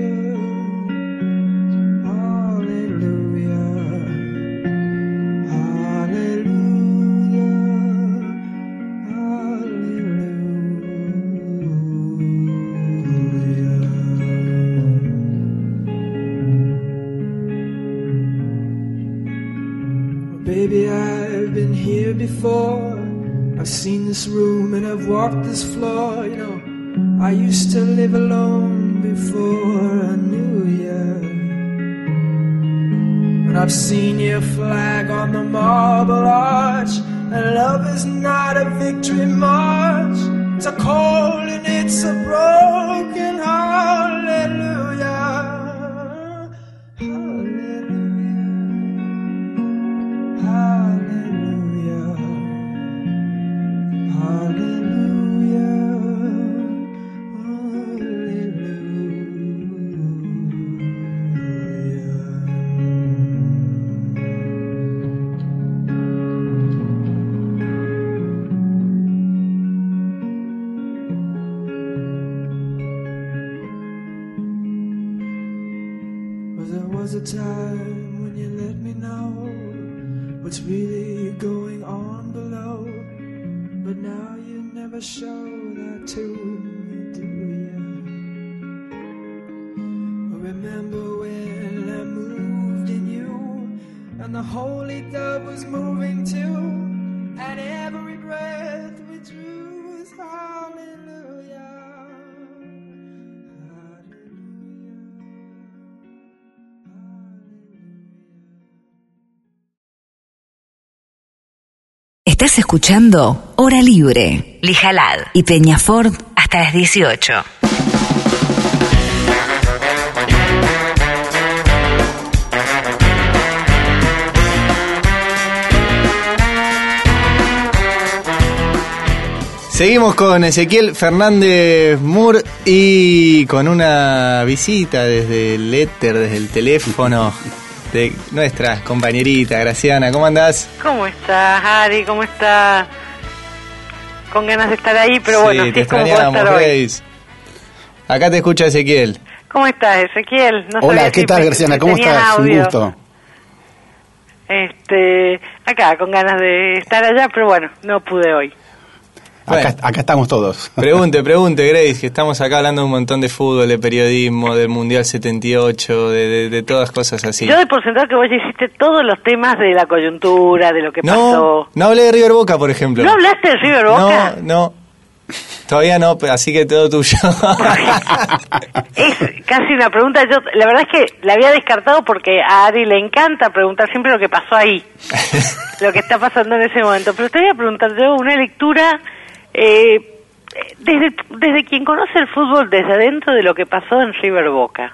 Baby, I've been here before. I've seen this room and I've walked this floor. You know, I used to live alone before I knew you. And I've seen your flag on the marble arch. And love is not a victory march. It's a cold and it's a broken hallelujah. Hallelujah, hallelujah, hallelujah. there was a time when you let me know what's really going on below, but now you never show that to me, do you? Remember when I moved in you, and the holy dove was moving too, and every breath we drew was hallelujah. Estás escuchando Hora Libre, Lijalad y Peñafort hasta las 18. Seguimos con Ezequiel Fernández Moore y con una visita desde el éter, desde el teléfono de nuestra compañerita Graciana. ¿Cómo andás? ¿Cómo estás, Ari? ¿Cómo estás? Con ganas de estar ahí, pero sí, bueno, te extrañamos, Grace. Acá te escucha Ezequiel. ¿Cómo estás, Ezequiel? No Hola, ¿qué tal, Graciana? ¿Cómo estás? Un gusto. Acá, con ganas de estar allá, pero bueno, no pude hoy. Bueno, acá estamos todos. Pregunte, Grace, que estamos acá hablando un montón de fútbol, de periodismo, del Mundial 78, de todas cosas así. Yo doy por sentado que vos ya hiciste todos los temas de la coyuntura, de lo que pasó. No hablé de River Boca, por ejemplo. ¿No hablaste de River Boca? No. Todavía no, así que todo tuyo. Es casi una pregunta, la verdad es que la había descartado porque a Ari le encanta preguntar siempre lo que pasó ahí, lo que está pasando en ese momento. Pero te voy a preguntar yo una lectura... desde quien conoce el fútbol desde adentro de lo que pasó en River Boca.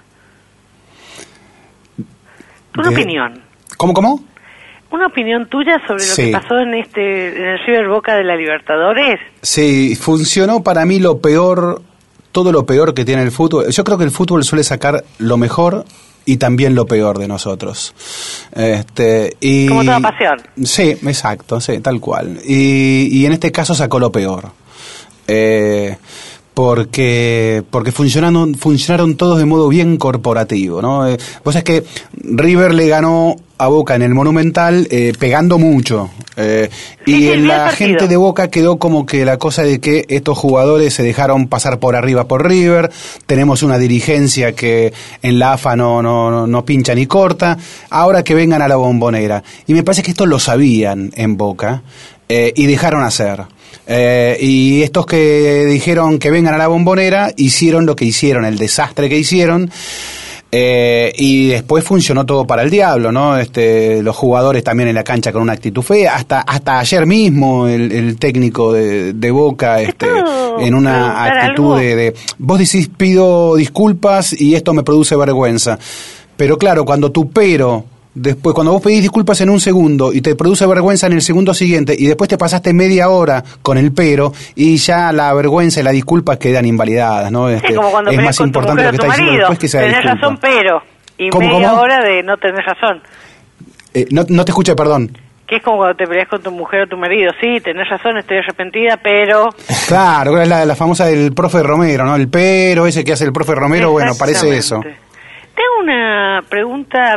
Una opinión. ¿Cómo? Una opinión tuya sobre lo que pasó en el River Boca de la Libertadores. Sí, funcionó para mí todo lo peor que tiene el fútbol. Yo creo que el fútbol suele sacar lo mejor y también lo peor de nosotros. Como toda pasión. Sí, exacto, sí, tal cual. Y en este caso sacó lo peor. Porque funcionaron todos de modo bien corporativo, ¿no? Vos sabés que River le ganó a Boca en el Monumental pegando mucho. Y en la gente de Boca quedó como que la cosa de que estos jugadores se dejaron pasar por arriba por River. Tenemos una dirigencia que en la AFA no pincha ni corta. Ahora que vengan a la Bombonera. Y me parece que esto lo sabían en Boca y dejaron hacer. Y estos que dijeron que vengan a la Bombonera hicieron lo que hicieron, el desastre que hicieron. Y después funcionó todo para el diablo, ¿no? Los jugadores también en la cancha con una actitud fea, hasta ayer mismo el técnico de Boca en una actitud de vos decís pido disculpas y esto me produce vergüenza. Pero claro, cuando después, cuando vos pedís disculpas en un segundo y te produce vergüenza en el segundo siguiente y después te pasaste media hora con el pero y ya la vergüenza y la disculpa quedan invalidadas, ¿no? Como cuando es más importante lo que está diciendo después que sea tenés disculpa. Razón, pero y media hora de no tener razón. No te escuché, perdón. Que es como cuando te peleas con tu mujer o tu marido. Sí, tenés razón, estoy arrepentida, pero... Claro, es la famosa del profe Romero, ¿no? El pero ese que hace el profe Romero, bueno, parece eso. Tengo una pregunta...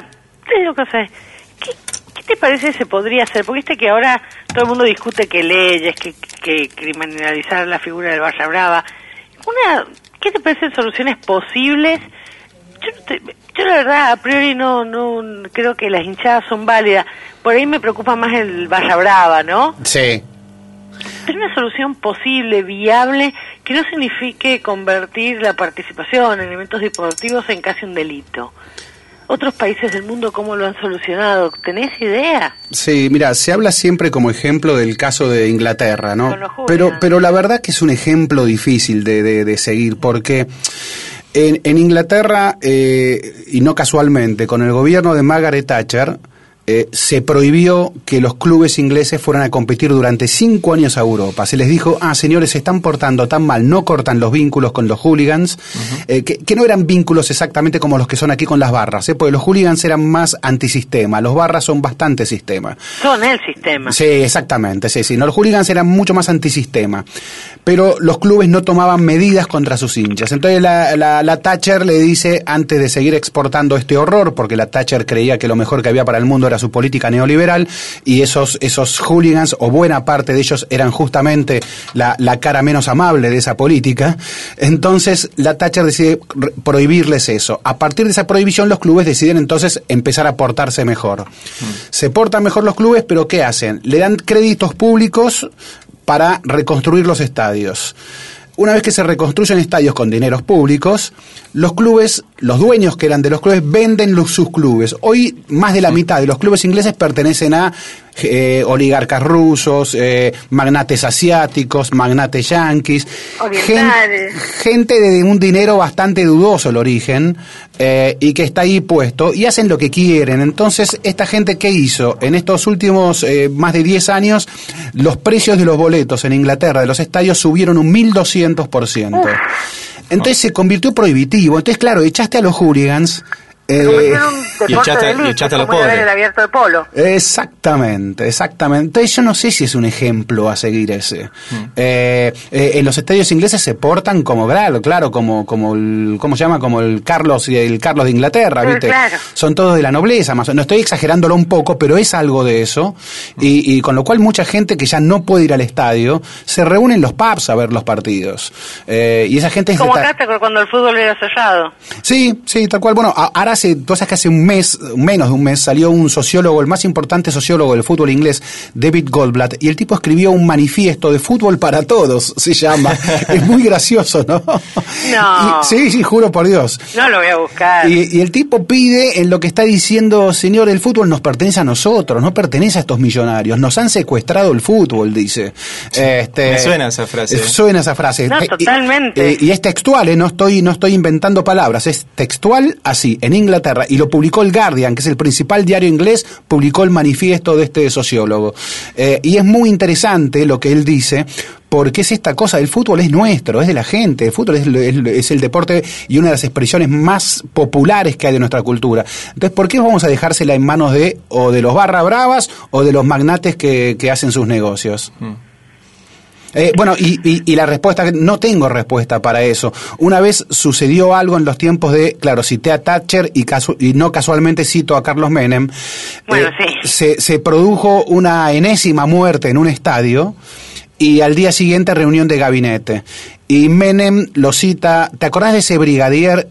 ¿Qué te parece se podría hacer? Porque viste que ahora todo el mundo discute que leyes, que criminalizar la figura del Barra Brava. ¿Qué te parecen soluciones posibles? Yo la verdad a priori no creo que las hinchadas son válidas. Por ahí me preocupa más el Barra Brava, ¿no? Sí. Pero una solución posible, viable, que no signifique convertir la participación en eventos deportivos en casi un delito. ¿Otros países del mundo cómo lo han solucionado? ¿Tenés idea? Sí, mira, se habla siempre como ejemplo del caso de Inglaterra, ¿no? Pero la verdad que es un ejemplo difícil de seguir, porque en Inglaterra, y no casualmente, con el gobierno de Margaret Thatcher, se prohibió que los clubes ingleses fueran a competir durante 5 años a Europa. Se les dijo, señores, se están portando tan mal, no cortan los vínculos con los hooligans, que no eran vínculos exactamente como los que son aquí con las barras, porque los hooligans eran más antisistema, los barras son bastante sistema. Son el sistema. Sí, exactamente, sí. No, los hooligans eran mucho más antisistema, pero los clubes no tomaban medidas contra sus hinchas. Entonces la Thatcher le dice, antes de seguir exportando este horror, porque la Thatcher creía que lo mejor que había para el mundo era su política neoliberal, y esos hooligans, o buena parte de ellos, eran justamente la cara menos amable de esa política. Entonces la Thatcher decide prohibirles eso. A partir de esa prohibición, los clubes deciden entonces empezar a portarse mejor. Se portan mejor los clubes, pero ¿qué hacen? Le dan créditos públicos para reconstruir los estadios. Una vez que se reconstruyen estadios con dineros públicos, los clubes, los dueños que eran de los clubes, venden sus clubes. Hoy más de la mitad de los clubes ingleses pertenecen a oligarcas rusos, magnates asiáticos, magnates yanquis, gente de un dinero bastante dudoso el origen, y que está ahí puesto, y hacen lo que quieren. Entonces, ¿esta gente qué hizo? En estos últimos más de 10 años, los precios de los boletos en Inglaterra, de los estadios, subieron un 1200%. Entonces se convirtió prohibitivo. Entonces, claro, echaste a los hooligans. Y echaste a los pobres. El abierto de polo. Exactamente. Entonces yo no sé si es un ejemplo a seguir ese. En los estadios ingleses se portan como como el, ¿cómo se llama? Como el Carlos de Inglaterra, ¿viste? Claro. Son todos de la nobleza, más o menos. No estoy exagerándolo un poco, pero es algo de eso. Y con lo cual mucha gente que ya no puede ir al estadio se reúne en los pubs a ver los partidos. Y esa gente como acá cuando el fútbol era cerrado. Sí, tal cual. Bueno, ahora tú sabes que hace menos de un mes, salió un sociólogo, el más importante sociólogo del fútbol inglés, David Goldblatt, y el tipo escribió un manifiesto de fútbol para todos, se llama. Es muy gracioso, ¿no? No. Sí, juro por Dios. No lo voy a buscar. Y el tipo pide en lo que está diciendo, señor, el fútbol nos pertenece a nosotros, no pertenece a estos millonarios, nos han secuestrado el fútbol, dice. Me suena esa frase. Suena esa frase. No, totalmente. Y es textual, no estoy inventando palabras, es textual así, en Inglaterra, y lo publicó el Guardian, que es el principal diario inglés, publicó el manifiesto de este sociólogo. Y es muy interesante lo que él dice, porque es esta cosa, el fútbol es nuestro, es de la gente, el fútbol es el deporte y una de las expresiones más populares que hay de nuestra cultura. Entonces, ¿por qué vamos a dejársela en manos de los barra bravas o de los magnates que hacen sus negocios? Bueno, y la respuesta, no tengo respuesta para eso. Una vez sucedió algo en los tiempos claro, cité a Thatcher y no casualmente cito a Carlos Menem. Bueno, se produjo una enésima muerte en un estadio y al día siguiente reunión de gabinete. Y Menem lo cita, ¿te acordás de ese brigadier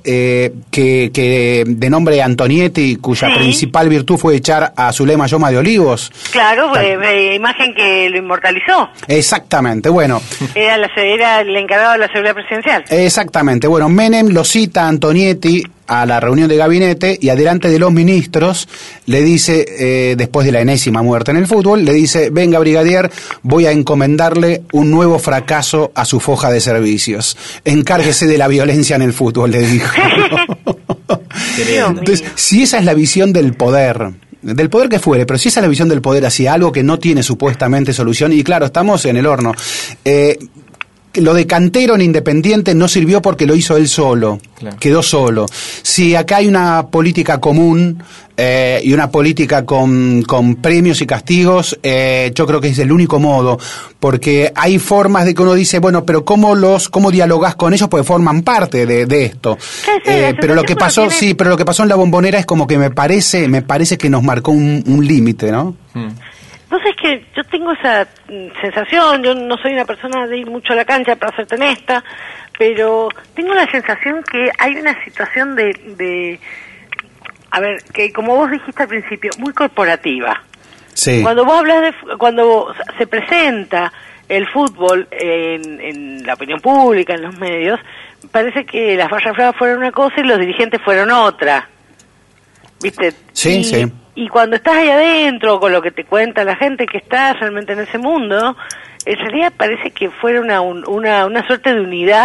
que de nombre Antonietti, cuya principal virtud fue echar a Zulema Yoma de Olivos? Claro, imagen que lo inmortalizó. Exactamente, bueno. Era el encargado de la seguridad presidencial. Exactamente, bueno, Menem lo cita a Antonietti a la reunión de gabinete y adelante de los ministros le dice, después de la enésima muerte en el fútbol, le dice, venga brigadier, voy a encomendarle un nuevo fracaso a su foja de servicios. Encárguese de la violencia en el fútbol, le dijo. Entonces, si esa es la visión del poder que fuere, pero si esa es la visión del poder hacia algo que no tiene supuestamente solución, y claro, estamos en el horno. Lo de Cantero en Independiente no sirvió porque lo hizo él solo, claro. Quedó solo. Si acá hay una política común y una política con premios y castigos, yo creo que es el único modo, porque hay formas de que uno dice, bueno, pero ¿cómo dialogás con ellos? Porque forman parte de esto. Pero lo que pasó, pero lo que pasó en la Bombonera es como que me parece que nos marcó un límite, ¿no? Vos sabés que yo tengo esa sensación, yo no soy una persona de ir mucho a la cancha, para serte honesta, pero tengo la sensación que hay una situación de a ver, que como vos dijiste al principio, muy corporativa. Sí. Cuando vos hablas cuando se presenta el fútbol en la opinión pública, en los medios, parece que las barras bravas fueron una cosa y los dirigentes fueron otra. ¿Viste? Sí, sí. Y cuando estás ahí adentro, con lo que te cuenta la gente que está realmente en ese mundo, en realidad parece que fuera una suerte de unidad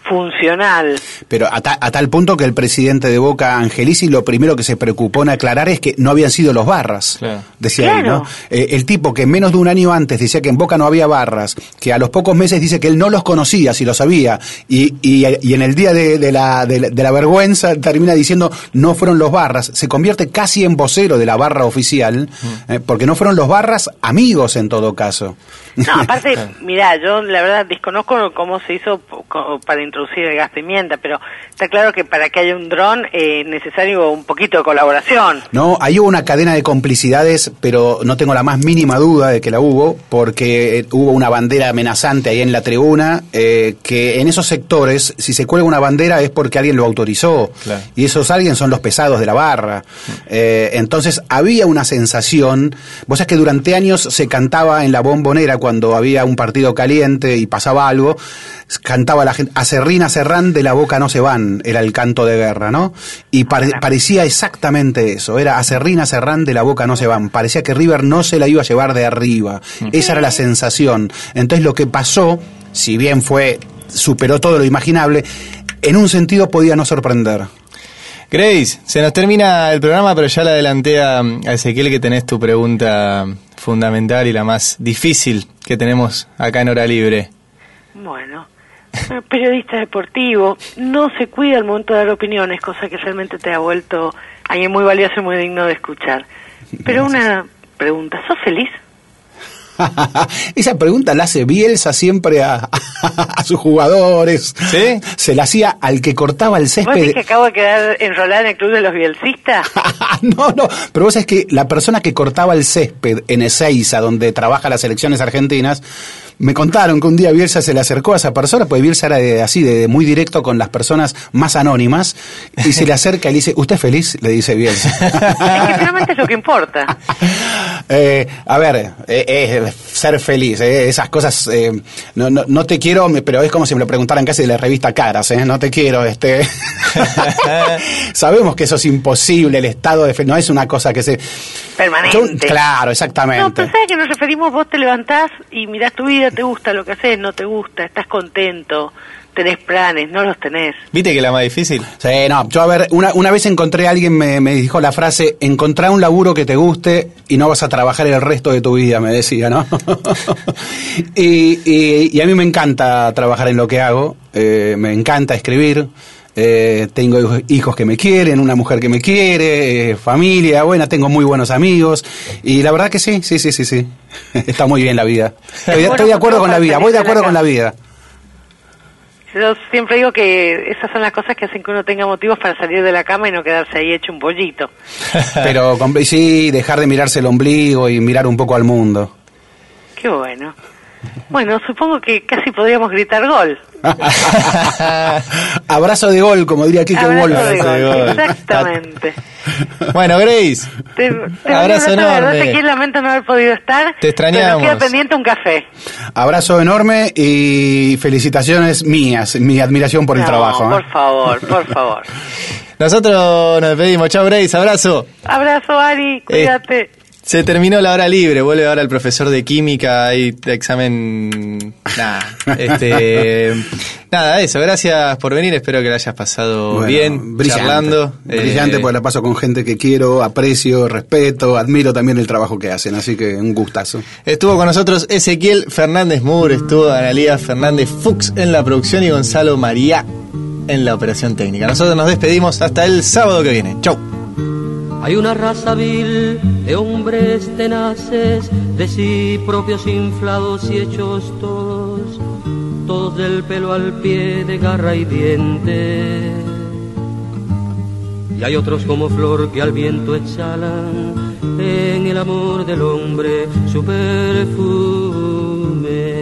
funcional. Pero a tal punto que el presidente de Boca, Angelici, lo primero que se preocupó en aclarar es que no habían sido los barras, Claro. decía él, Claro. ¿no? El tipo que menos de un año antes decía que en Boca no había barras, que a los pocos meses dice que él no los conocía, si lo sabía, y en el día de la vergüenza termina diciendo no fueron los barras, se convierte casi en vocero de la barra oficial, porque no fueron los barras amigos en todo caso. No, aparte, mirá, yo la verdad desconozco cómo se hizo para introducir el gas pimienta, pero está claro que para que haya un dron es necesario un poquito de colaboración. No, ahí hubo una cadena de complicidades, pero no tengo la más mínima duda de que la hubo, porque hubo una bandera amenazante ahí en la tribuna, que en esos sectores, si se cuelga una bandera es porque alguien lo autorizó, Claro. y esos alguien son los pesados de la barra. Entonces había una sensación, vos sabés que durante años se cantaba en la Bombonera, cuando había un partido caliente y pasaba algo, cantaba la gente, acerrín, acerrán, de la boca no se van, era el canto de guerra, ¿no? Y parecía exactamente eso, era acerrín, acerrán, de la boca no se van, parecía que River no se la iba a llevar de arriba, esa era la sensación. Entonces lo que pasó, si bien superó todo lo imaginable, en un sentido podía no sorprender. Grace, se nos termina el programa, pero ya le adelanté a Ezequiel que tenés tu pregunta fundamental y la más difícil que tenemos acá en Hora Libre. Bueno, el periodista deportivo no se cuida al momento de dar opiniones, cosa que realmente te ha vuelto alguien muy valioso y muy digno de escuchar. Pero una pregunta, ¿sos feliz? Esa pregunta la hace Bielsa siempre a sus jugadores. ¿Sí? Se la hacía al que cortaba el ¿Vos césped. decís que acabo de quedar enrolada en el club de los bielcistas? No, pero vos sabés que la persona que cortaba el césped en Ezeiza, donde trabaja las selecciones argentinas, me contaron que un día Bielsa se le acercó a esa persona, pues Bielsa era de muy directo con las personas más anónimas, y se le acerca y le dice, ¿usted es feliz? Le dice Bielsa. Es que finalmente es lo que importa. A ver, ser feliz, esas cosas, no te quiero, pero es como si me lo preguntaran casi de la revista Caras, no te quiero, sabemos que eso es imposible, el estado de no es una cosa que se... Permanente. Claro, exactamente. No, pero ¿sabes que nos referimos? Vos te levantás y mirás tu vida, te gusta lo que haces, no te gusta, estás contento, tenés planes, no los tenés. ¿Viste que es la más difícil? Sí, no, yo a ver, una vez encontré a alguien, me dijo la frase, encontrá un laburo que te guste y no vas a trabajar el resto de tu vida, me decía, ¿no? y a mí me encanta trabajar en lo que hago, me encanta escribir. Tengo hijos que me quieren, una mujer que me quiere, familia, tengo muy buenos amigos, y la verdad que sí, está muy bien la vida. Estoy de acuerdo con la vida, voy de acuerdo con la vida. Yo siempre digo que esas son las cosas que hacen que uno tenga motivos para salir de la cama y no quedarse ahí hecho un pollito. Pero sí, dejar de mirarse el ombligo y mirar un poco al mundo. Qué bueno. Bueno, supongo que casi podríamos gritar gol. Abrazo de gol, como diría Quique Wolf. Abrazo de de gol, gol. exactamente. Bueno, Grace, abrazo enorme. Aquí lamento no haber podido estar. Te extrañamos. Pero nos queda pendiente un café. Abrazo enorme y felicitaciones mías, mi admiración por el trabajo. Por favor, por favor. Nosotros nos despedimos. Chao, Grace, abrazo. Abrazo, Ari, cuídate. Se terminó la hora libre, vuelve ahora el profesor de química y examen. Nada, eso, gracias por venir, espero que la hayas pasado bien, brillante, charlando. Brillante, porque la paso con gente que quiero, aprecio, respeto, admiro también el trabajo que hacen, así que un gustazo. Estuvo con nosotros Ezequiel Fernández Moore, estuvo Analía Fernández Fuchs en la producción y Gonzalo María en la operación técnica. Nosotros nos despedimos hasta el sábado que viene. Chau. Hay una raza vil de hombres tenaces, de sí propios inflados y hechos todos del pelo al pie, de garra y diente. Y hay otros como flor que al viento exhalan en el amor del hombre su perfume.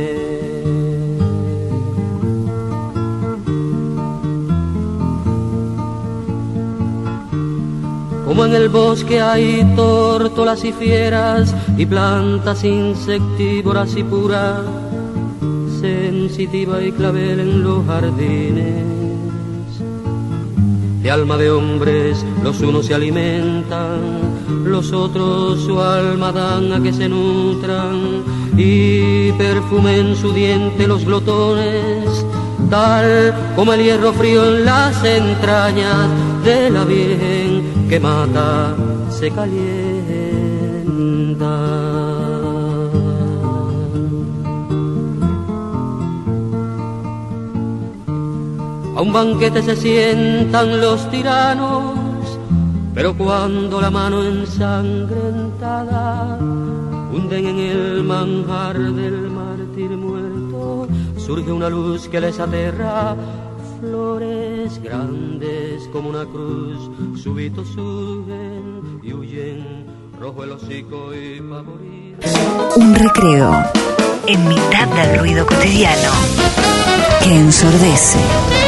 Como en el bosque hay tórtolas y fieras y plantas insectívoras y puras, sensitiva y clavel en los jardines. De alma de hombres los unos se alimentan, los otros su alma dan a que se nutran y perfumen su diente los glotones tal como el hierro frío en las entrañas de la virgen que mata, se calienta. A un banquete se sientan los tiranos, pero cuando la mano ensangrentada hunden en el manjar del mártir muerto, surge una luz que les aterra. Flores grandes como una cruz, súbito surgen y huyen, rojo el hocico y pavorido. Un recreo en mitad del ruido cotidiano que ensordece.